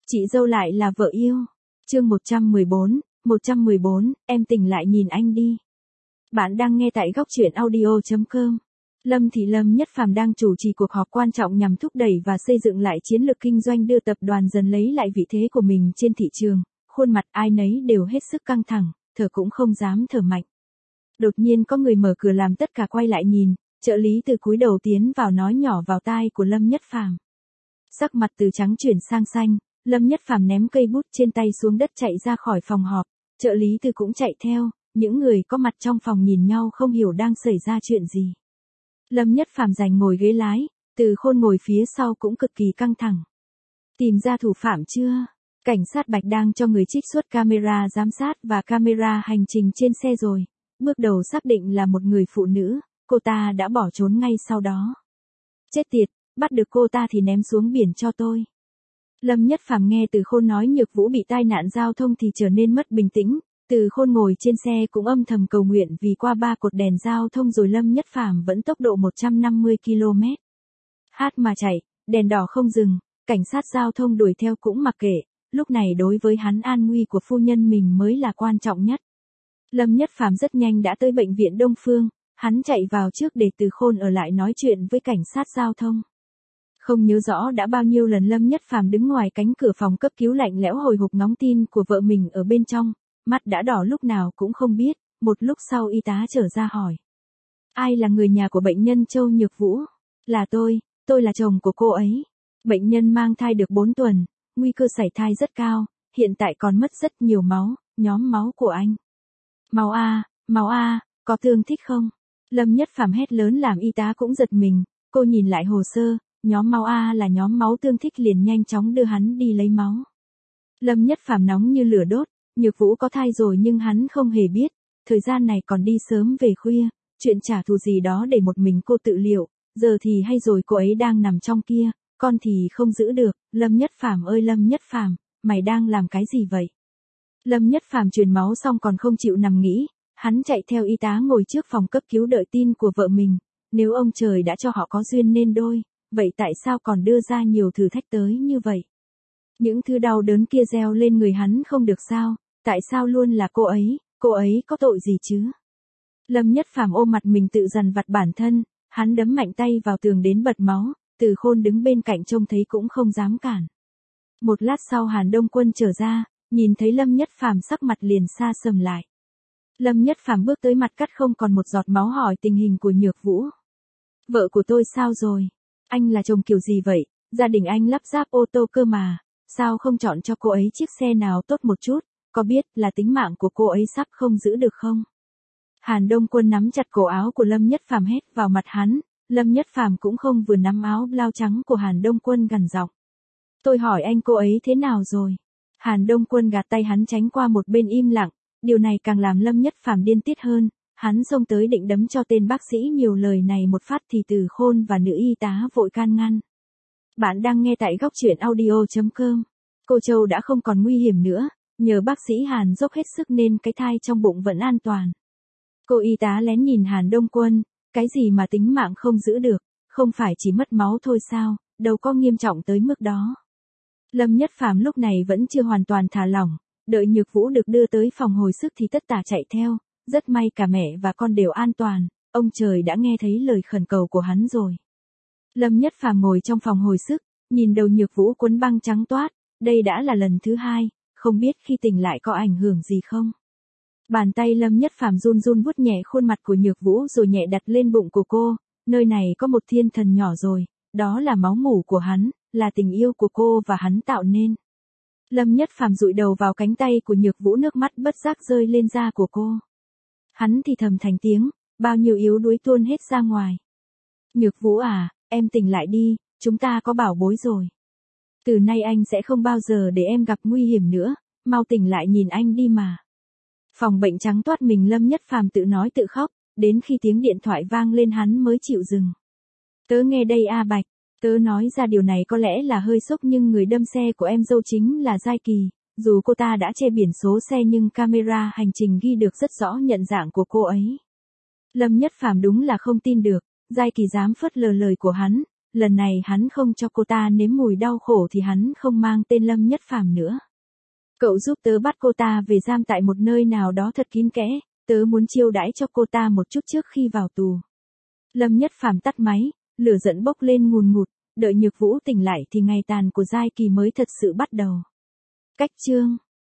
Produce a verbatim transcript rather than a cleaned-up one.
Chị dâu lại là vợ yêu. Chương một trăm mười bốn, một trăm mười bốn, em tỉnh lại nhìn anh đi. Bạn đang nghe tại góc truyện audio chấm com. Lâm Thị Lâm Nhất Phàm đang chủ trì cuộc họp quan trọng nhằm thúc đẩy và xây dựng lại chiến lược kinh doanh đưa tập đoàn dần lấy lại vị thế của mình trên thị trường. Khuôn mặt ai nấy đều hết sức căng thẳng, thở cũng không dám thở mạnh. Đột nhiên có người mở cửa làm tất cả quay lại nhìn, trợ lý Từ cúi đầu tiến vào nói nhỏ vào tai của Lâm Nhất Phàm. Sắc mặt từ trắng chuyển sang xanh, Lâm Nhất Phàm ném cây bút trên tay xuống đất chạy ra khỏi phòng họp, trợ lý Từ cũng chạy theo, những người có mặt trong phòng nhìn nhau không hiểu đang xảy ra chuyện gì. Lâm Nhất Phàm giành ngồi ghế lái, Từ Khôn ngồi phía sau cũng cực kỳ căng thẳng. Tìm ra thủ phạm chưa? Cảnh sát Bạch đang cho người trích xuất camera giám sát và camera hành trình trên xe rồi. Bước đầu xác định là một người phụ nữ, cô ta đã bỏ trốn ngay sau đó. Chết tiệt, bắt được cô ta thì ném xuống biển cho tôi. Lâm Nhất Phàm nghe Từ Khôn nói Nhược Vũ bị tai nạn giao thông thì trở nên mất bình tĩnh. Từ Khôn ngồi trên xe cũng âm thầm cầu nguyện vì qua ba cột đèn giao thông rồi Lâm Nhất Phàm vẫn tốc độ một trăm năm mươi ki lô mét. Hát mà chạy, đèn đỏ không dừng, cảnh sát giao thông đuổi theo cũng mặc kệ, lúc này đối với hắn an nguy của phu nhân mình mới là quan trọng nhất. Lâm Nhất Phàm rất nhanh đã tới bệnh viện Đông Phương, hắn chạy vào trước để Từ Khôn ở lại nói chuyện với cảnh sát giao thông. Không nhớ rõ đã bao nhiêu lần Lâm Nhất Phàm đứng ngoài cánh cửa phòng cấp cứu lạnh lẽo hồi hộp ngóng tin của vợ mình ở bên trong, mắt đã đỏ lúc nào cũng không biết, một lúc sau y tá trở ra hỏi. Ai là người nhà của bệnh nhân Châu Nhược Vũ? Là tôi, tôi là chồng của cô ấy. Bệnh nhân mang thai được bốn tuần, nguy cơ sảy thai rất cao, hiện tại còn mất rất nhiều máu, nhóm máu của anh. Máu A, máu A, có tương thích không? Lâm Nhất Phàm hét lớn làm y tá cũng giật mình, cô nhìn lại hồ sơ, nhóm máu A là nhóm máu tương thích liền nhanh chóng đưa hắn đi lấy máu. Lâm Nhất Phàm nóng như lửa đốt, Nhược Vũ có thai rồi nhưng hắn không hề biết, thời gian này còn đi sớm về khuya, chuyện trả thù gì đó để một mình cô tự liệu, giờ thì hay rồi cô ấy đang nằm trong kia, con thì không giữ được, Lâm Nhất Phàm ơi Lâm Nhất Phàm, mày đang làm cái gì vậy? Lâm Nhất Phàm truyền máu xong còn không chịu nằm nghĩ, hắn chạy theo y tá ngồi trước phòng cấp cứu đợi tin của vợ mình, nếu ông trời đã cho họ có duyên nên đôi, vậy tại sao còn đưa ra nhiều thử thách tới như vậy? Những thứ đau đớn kia gieo lên người hắn không được sao, tại sao luôn là cô ấy, cô ấy có tội gì chứ? Lâm Nhất Phàm ôm mặt mình tự dằn vặt bản thân, hắn đấm mạnh tay vào tường đến bật máu, Từ Khôn đứng bên cạnh trông thấy cũng không dám cản. Một lát sau Hàn Đông Quân trở ra, nhìn thấy Lâm Nhất Phàm sắc mặt liền xa sầm lại. Lâm Nhất Phàm bước tới mặt cắt không còn một giọt máu hỏi tình hình của Nhược Vũ. Vợ của tôi sao rồi? Anh là chồng kiểu gì vậy? Gia đình anh lắp ráp ô tô cơ mà, sao không chọn cho cô ấy chiếc xe nào tốt một chút, có biết là tính mạng của cô ấy sắp không giữ được không? Hàn Đông Quân nắm chặt cổ áo của Lâm Nhất Phàm hét vào mặt hắn, Lâm Nhất Phàm cũng không vừa nắm áo blau trắng của Hàn Đông Quân gằn giọng. Tôi hỏi anh cô ấy thế nào rồi? Hàn Đông Quân gạt tay hắn tránh qua một bên im lặng, điều này càng làm Lâm Nhất Phàm điên tiết hơn, hắn xông tới định đấm cho tên bác sĩ nhiều lời này một phát thì Từ Khôn và nữ y tá vội can ngăn. Bạn đang nghe tại góc truyện audio chấm com. Cô Châu đã không còn nguy hiểm nữa, nhờ bác sĩ Hàn dốc hết sức nên cái thai trong bụng vẫn an toàn. Cô y tá lén nhìn Hàn Đông Quân, cái gì mà tính mạng không giữ được, không phải chỉ mất máu thôi sao, đâu có nghiêm trọng tới mức đó. Lâm Nhất Phàm lúc này vẫn chưa hoàn toàn thả lỏng, đợi Nhược Vũ được đưa tới phòng hồi sức thì tất tả chạy theo, rất may cả mẹ và con đều an toàn, ông trời đã nghe thấy lời khẩn cầu của hắn rồi. Lâm Nhất Phàm ngồi trong phòng hồi sức, nhìn đầu Nhược Vũ quấn băng trắng toát, đây đã là lần thứ hai, không biết khi tỉnh lại có ảnh hưởng gì không. Bàn tay Lâm Nhất Phàm run run vuốt nhẹ khuôn mặt của Nhược Vũ rồi nhẹ đặt lên bụng của cô, nơi này có một thiên thần nhỏ rồi, đó là máu mủ của hắn, là tình yêu của cô và hắn tạo nên. Lâm Nhất Phàm dụi đầu vào cánh tay của Nhược Vũ, nước mắt bất giác rơi lên da của cô. Hắn thì thầm thành tiếng, bao nhiêu yếu đuối tuôn hết ra ngoài. Nhược Vũ à, em tỉnh lại đi, chúng ta có bảo bối rồi. Từ nay anh sẽ không bao giờ để em gặp nguy hiểm nữa, mau tỉnh lại nhìn anh đi mà. Phòng bệnh trắng toát mình Lâm Nhất Phàm tự nói tự khóc, đến khi tiếng điện thoại vang lên hắn mới chịu dừng. Tớ nghe đây A Bạch, tớ nói ra điều này có lẽ là hơi sốc nhưng người đâm xe của em dâu chính là Giai Kỳ, dù cô ta đã che biển số xe nhưng camera hành trình ghi được rất rõ nhận dạng của cô ấy. Lâm Nhất Phàm đúng là không tin được, Giai Kỳ dám phớt lờ lời của hắn, lần này hắn không cho cô ta nếm mùi đau khổ thì hắn không mang tên Lâm Nhất Phàm nữa. Cậu giúp tớ bắt cô ta về giam tại một nơi nào đó thật kín kẽ, tớ muốn chiêu đãi cho cô ta một chút trước khi vào tù. Lâm Nhất Phàm tắt máy, lửa giận bốc lên ngùn ngụt, đợi Nhược Vũ tỉnh lại thì ngày tàn của giai kỳ mới thật sự bắt đầu. Cách chương